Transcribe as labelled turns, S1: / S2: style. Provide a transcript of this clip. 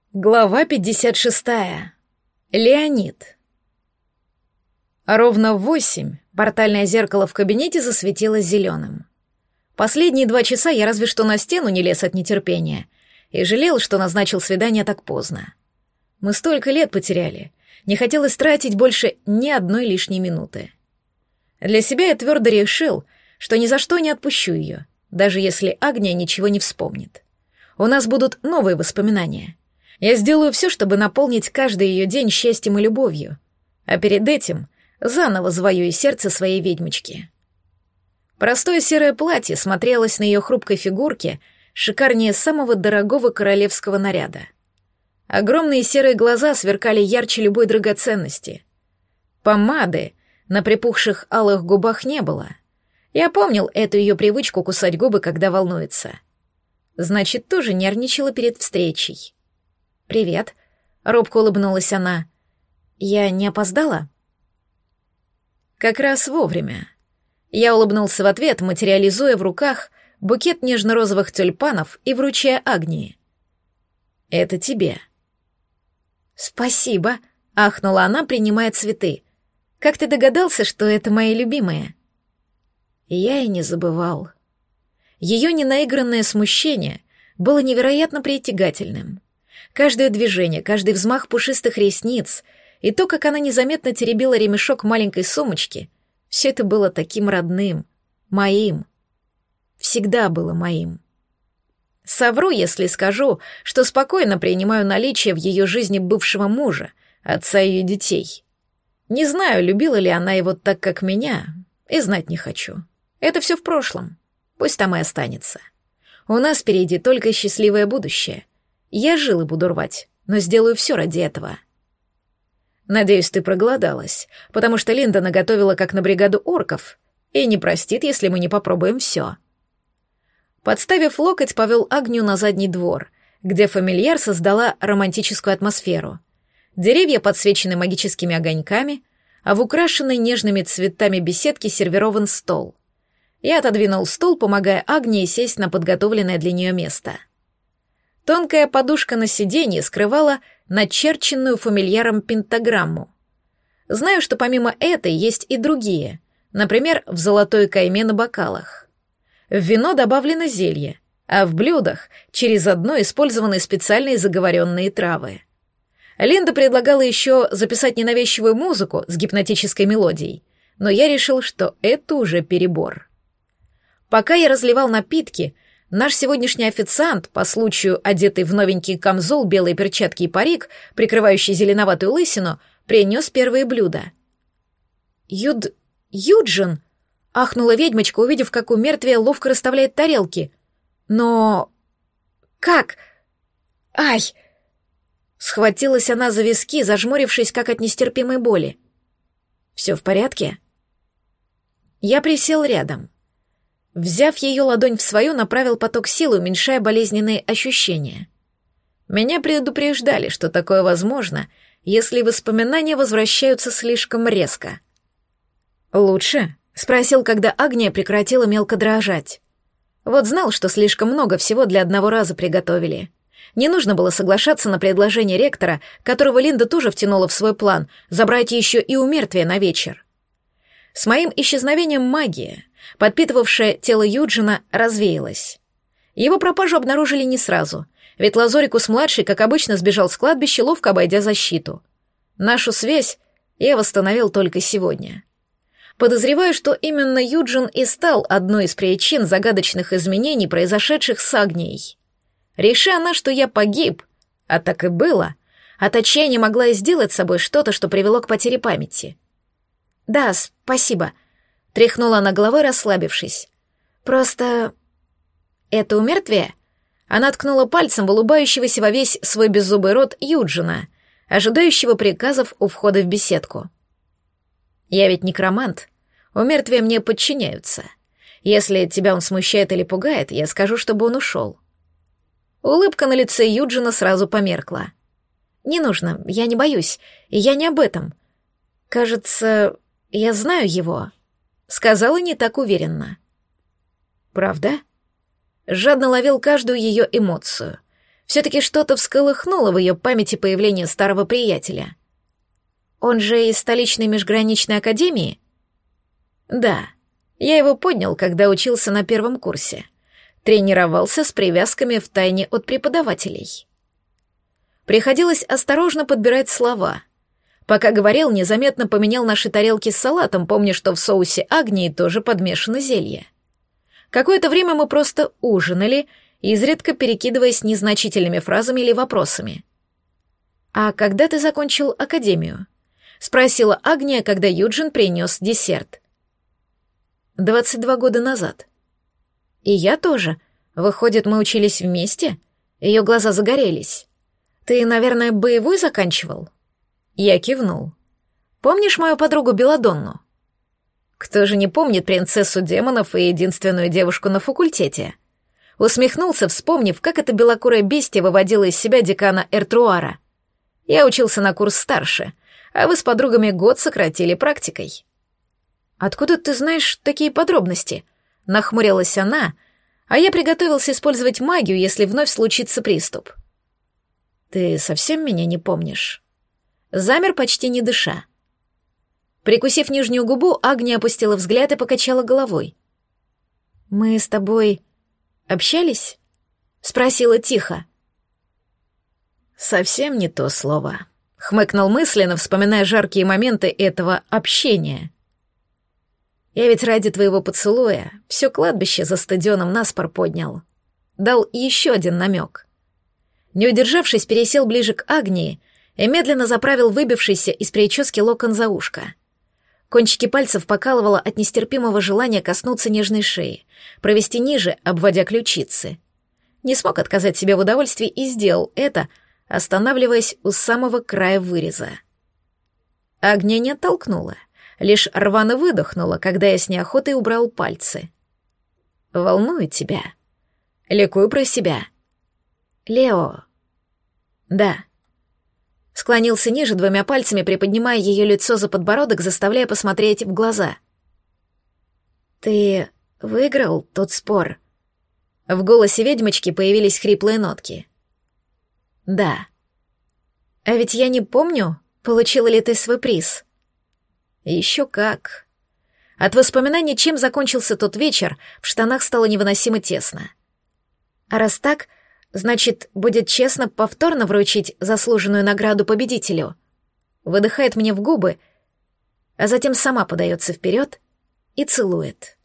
S1: Глава 56. Леонид. Ровно в 8 портальное зеркало в кабинете засветилось зеленым. Последние 2 часа я разве что на стену не лез от нетерпения и жалел, что назначил свидание так поздно. Мы столько лет потеряли, не хотелось тратить больше ни одной лишней минуты. Для себя я твердо решил, что ни за что не отпущу ее, даже если Агния ничего не вспомнит. У нас будут новые воспоминания. Я сделаю все, чтобы наполнить каждый ее день счастьем и любовью, а перед этим заново завоюю сердце своей ведьмочки. Простое серое платье смотрелось на ее хрупкой фигурке шикарнее самого дорогого королевского наряда. Огромные серые глаза сверкали ярче любой драгоценности. Помады на припухших алых губах не было. Я помнил эту ее привычку кусать губы, когда волнуется. Значит, тоже нервничала перед встречей. «Привет», — робко улыбнулась она. «Я не опоздала?» Как раз вовремя. Я улыбнулся в ответ, материализуя в руках букет нежно-розовых тюльпанов и вручая Агнии. «Это тебе». «Спасибо», — ахнула она, принимая цветы. «Как ты догадался, что это мои любимые?» Я и не забывал. Ее ненаигранное смущение было невероятно притягательным. Каждое движение, каждый взмах пушистых ресниц и то, как она незаметно теребила ремешок маленькой сумочки, все это было таким родным, моим. Всегда было моим. Совру, если скажу, что спокойно принимаю наличие в ее жизни бывшего мужа, отца ее детей. Не знаю, любила ли она его так, как меня, и знать не хочу. Это все в прошлом. Пусть там и останется. У нас впереди только счастливое будущее. Я жил и буду рвать, но сделаю все ради этого. Надеюсь, ты проголодалась, потому что Линда наготовила как на бригаду орков и не простит, если мы не попробуем все. Подставив локоть, повел Агнию на задний двор, где фамильяр создала романтическую атмосферу. Деревья подсвечены магическими огоньками, а в украшенной нежными цветами беседке сервирован стол. Я отодвинул стул, помогая Агнии сесть на подготовленное для нее место. Тонкая подушка на сиденье скрывала начерченную фамильяром пентаграмму. Знаю, что помимо этой есть и другие, например, в золотой кайме на бокалах. В вино добавлено зелье, а в блюдах через одно использованы специальные заговоренные травы. Линда предлагала еще записать ненавязчивую музыку с гипнотической мелодией, но я решил, что это уже перебор. Пока я разливал напитки, наш сегодняшний официант, по случаю одетый в новенький камзол, белые перчатки и парик, прикрывающий зеленоватую лысину, принес первые блюда. Юджин!» — ахнула ведьмочка, увидев, как у мертвия ловко расставляет тарелки. «Но... как? Ай!» Схватилась она за виски, зажмурившись, как от нестерпимой боли. «Все в порядке?» Я присел рядом. Взяв ее ладонь в свою, направил поток силы, уменьшая болезненные ощущения. Меня предупреждали, что такое возможно, если воспоминания возвращаются слишком резко. «Лучше?» — спросил, когда Агния прекратила мелко дрожать. Вот знал, что слишком много всего для одного раза приготовили. Не нужно было соглашаться на предложение ректора, которого Линда тоже втянула в свой план, забрать еще и у мертвия на вечер. С моим исчезновением магия, подпитывавшая тело Юджина, развеялась. Его пропажу обнаружили не сразу, ведь Лазорикус-младший, как обычно, сбежал с кладбища, ловко обойдя защиту. Нашу связь я восстановил только сегодня. Подозреваю, что именно Юджин и стал одной из причин загадочных изменений, произошедших с Агнией. Реши она, что я погиб, а так и было, от отчаяния могла и сделать с собой что-то, что привело к потере памяти. «Да, спасибо», — тряхнула она головой, расслабившись. «Просто... это у мертвия?» Она ткнула пальцем в улыбающегося во весь свой беззубый рот Юджина, ожидающего приказов у входа в беседку. «Я ведь некромант. У мертвия мне подчиняются. Если тебя он смущает или пугает, я скажу, чтобы он ушел». Улыбка на лице Юджина сразу померкла. «Не нужно, я не боюсь, и я не об этом. Кажется, я знаю его», — сказала не так уверенно. «Правда?» Жадно ловил каждую ее эмоцию. Все-таки что-то всколыхнуло в ее памяти появление старого приятеля. Он же из столичной межграничной академии? Да, я его поднял, когда учился на первом курсе. Тренировался с привязками втайне от преподавателей. Приходилось осторожно подбирать слова. Пока говорил, незаметно поменял наши тарелки с салатом, помня, что в соусе Агнии тоже подмешано зелье. Какое-то время мы просто ужинали, изредка перекидываясь незначительными фразами или вопросами. «А когда ты закончил академию?» — спросила Агния, когда Юджин принес десерт. 22 года назад. И я тоже. Выходит, мы учились вместе? Ее глаза загорелись. Ты, наверное, боевой заканчивал? Я кивнул. Помнишь мою подругу Беладонну? Кто же не помнит принцессу демонов и единственную девушку на факультете? Усмехнулся, вспомнив, как эта белокурая бестия выводила из себя декана Эртруара. Я учился на курс старше, а вы с подругами год сократили практикой. «Откуда ты знаешь такие подробности?» — нахмурилась она, а я приготовился использовать магию, если вновь случится приступ. «Ты совсем меня не помнишь?» Замер, почти не дыша. Прикусив нижнюю губу, Агния опустила взгляд и покачала головой. «Мы с тобой общались?» — спросила тихо. «Совсем не то слово», — хмыкнул мысленно, вспоминая жаркие моменты этого общения. «Я ведь ради твоего поцелуя все кладбище за стадионом наспор поднял». Дал еще один намек. Не удержавшись, пересел ближе к Агнии и медленно заправил выбившийся из прически локон за ушко. Кончики пальцев покалывало от нестерпимого желания коснуться нежной шеи, провести ниже, обводя ключицы. Не смог отказать себе в удовольствии и сделал это, останавливаясь у самого края выреза. Агния не оттолкнула, лишь рвано выдохнула, когда я с неохотой убрал пальцы. «Волнует тебя? Ликую про себя». «Лео». «Да». Склонился ниже, двумя пальцами приподнимая ее лицо за подбородок, заставляя посмотреть в глаза. «Ты выиграл тот спор?» В голосе ведьмочки появились хриплые нотки. «Да». «А ведь я не помню, получила ли ты свой приз?» «Еще как». От воспоминаний, чем закончился тот вечер, в штанах стало невыносимо тесно. «А раз так, значит, будет честно повторно вручить заслуженную награду победителю?» Выдыхает мне в губы, а затем сама подается вперед и целует.